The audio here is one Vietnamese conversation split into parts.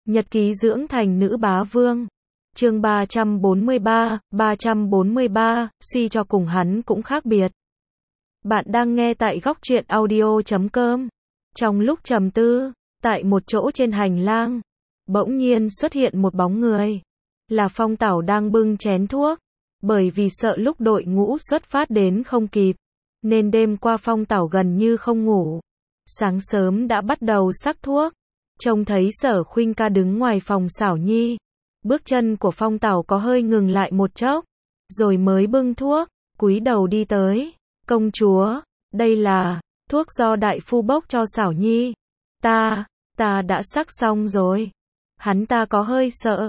Nhật ký dưỡng thành nữ bá vương. Chương 343, suy cho cùng hắn cũng khác biệt. Bạn đang nghe tại góc truyện audio.com. Trong lúc trầm tư, tại một chỗ trên hành lang, bỗng nhiên xuất hiện một bóng người. Là Phong Tảo đang bưng chén thuốc. Bởi vì sợ lúc đội ngũ xuất phát đến không kịp, nên đêm qua Phong Tảo gần như không ngủ. Sáng sớm đã bắt đầu sắc thuốc. Trông thấy Sở Khuynh Ca đứng ngoài phòng Xảo Nhi. Bước chân của Phong Tảo có hơi ngừng lại một chốc, rồi mới bưng thuốc, cúi đầu đi tới. Công chúa, đây là thuốc do đại phu bốc cho Xảo Nhi. Ta đã sắc xong rồi. Hắn ta có hơi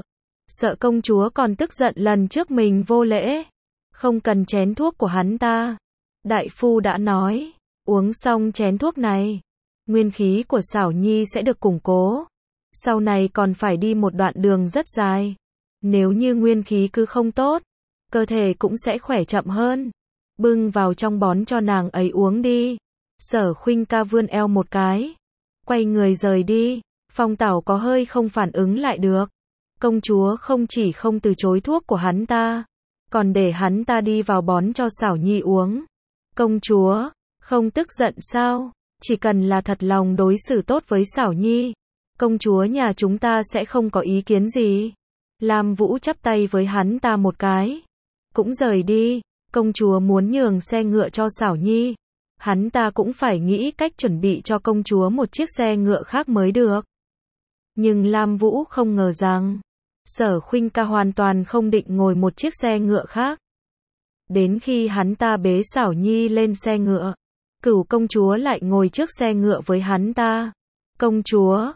sợ công chúa còn tức giận lần trước mình vô lễ. Không cần chén thuốc của hắn ta. Đại phu đã nói, uống xong chén thuốc này, nguyên khí của Xảo Nhi sẽ được củng cố. Sau này còn phải đi một đoạn đường rất dài. Nếu như nguyên khí cứ không tốt, cơ thể cũng sẽ khỏe chậm hơn. Bưng vào trong bón cho nàng ấy uống đi. Sở Khuynh Ca vươn eo một cái, quay người rời đi. Phong Tảo có hơi không phản ứng lại được. Công chúa không chỉ không từ chối thuốc của hắn ta, còn để hắn ta đi vào bón cho Xảo Nhi uống. Công chúa, không tức giận sao? Chỉ cần là thật lòng đối xử tốt với Xảo Nhi, công chúa nhà chúng ta sẽ không có ý kiến gì. Lam Vũ chắp tay với hắn ta một cái, cũng rời đi. Công chúa muốn nhường xe ngựa cho Xảo Nhi, hắn ta cũng phải nghĩ cách chuẩn bị cho công chúa một chiếc xe ngựa khác mới được. Nhưng Lam Vũ không ngờ rằng Sở Khuynh Ca hoàn toàn không định ngồi một chiếc xe ngựa khác. Đến khi hắn ta bế Xảo Nhi lên xe ngựa, Cửu công chúa lại ngồi trước xe ngựa với hắn ta. Công chúa,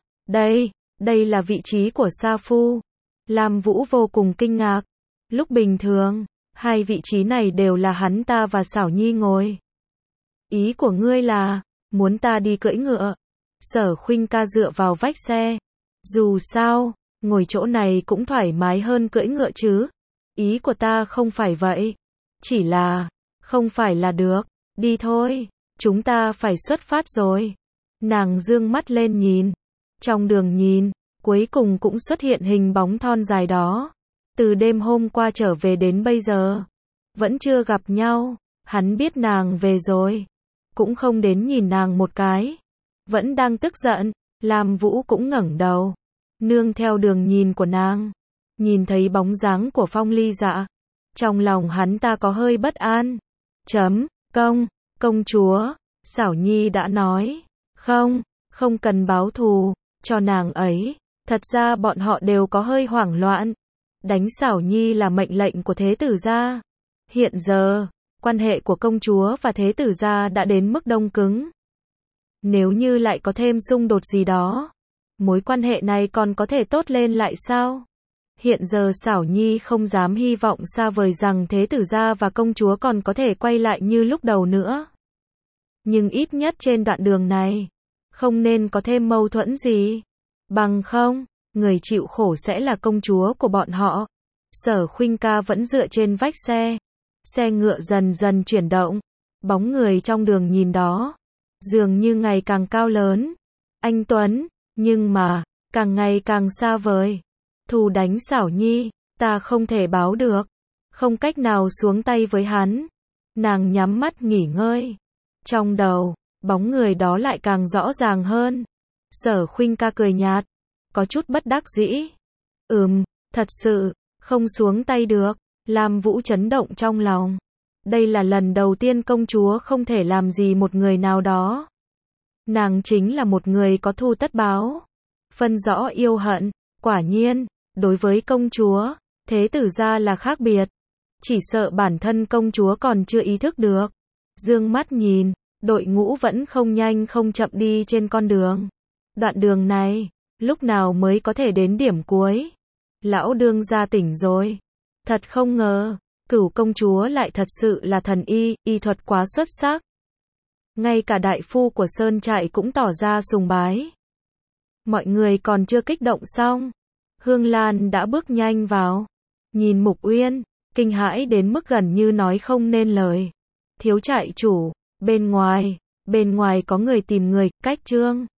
đây là vị trí của Sa Phu. Lam Vũ vô cùng kinh ngạc. Lúc bình thường, hai vị trí này đều là hắn ta và Xảo Nhi ngồi. Ý của ngươi là, muốn ta đi cưỡi ngựa? Sở Khuynh Ca dựa vào vách xe. Dù sao, ngồi chỗ này cũng thoải mái hơn cưỡi ngựa chứ. Ý của ta không phải vậy. Chỉ là, không phải là được. Đi thôi, chúng ta phải xuất phát rồi. Nàng dương mắt lên nhìn. Trong đường nhìn, cuối cùng cũng xuất hiện hình bóng thon dài đó. Từ đêm hôm qua trở về đến bây giờ, vẫn chưa gặp nhau. Hắn biết nàng về rồi, cũng không đến nhìn nàng một cái. Vẫn đang tức giận. Lam Vũ cũng ngẩng đầu, nương theo đường nhìn của nàng, nhìn thấy bóng dáng của Phong Ly Dạ. Trong lòng hắn ta có hơi bất an. Công chúa, Xảo Nhi đã nói, không cần báo thù cho nàng ấy. Thật ra bọn họ đều có hơi hoảng loạn. Đánh Xảo Nhi là mệnh lệnh của Thế tử gia. Hiện giờ, quan hệ của công chúa và Thế tử gia đã đến mức đông cứng. Nếu như lại có thêm xung đột gì đó, mối quan hệ này còn có thể tốt lên lại sao? Hiện giờ Xảo Nhi không dám hy vọng xa vời rằng Thế tử gia và công chúa còn có thể quay lại như lúc đầu nữa. Nhưng ít nhất trên đoạn đường này, không nên có thêm mâu thuẫn gì. Bằng không, người chịu khổ sẽ là công chúa của bọn họ. Sở Khuynh Ca vẫn dựa trên vách xe. Xe ngựa dần dần chuyển động. Bóng người trong đường nhìn đó, dường như ngày càng cao lớn, anh tuấn, nhưng mà, càng ngày càng xa vời. Thù đánh Xảo Nhi, ta không thể báo được. Không cách nào xuống tay với hắn. Nàng nhắm mắt nghỉ ngơi. Trong đầu, bóng người đó lại càng rõ ràng hơn. Sở Khuynh Ca cười nhạt, có chút bất đắc dĩ. Thật sự, không xuống tay được. Lam Vũ chấn động trong lòng. Đây là lần đầu tiên công chúa không thể làm gì một người nào đó. Nàng chính là một người có thù tất báo, phân rõ yêu hận. Quả nhiên, đối với công chúa, Thế tử gia là khác biệt. Chỉ sợ bản thân công chúa còn chưa ý thức được. Dương mắt nhìn, đội ngũ vẫn không nhanh không chậm đi trên con đường. Đoạn đường này, lúc nào mới có thể đến điểm cuối? Lão đương gia tỉnh rồi. Thật không ngờ, Cửu công chúa lại thật sự là thần y thuật quá xuất sắc. Ngay cả đại phu của Sơn Trại cũng tỏ ra sùng bái. Mọi người còn chưa kích động xong, Hương Lan đã bước nhanh vào. Nhìn Mục Uyên, kinh hãi đến mức gần như nói không nên lời. Thiếu trại chủ, bên ngoài có người tìm người, Cách Trương.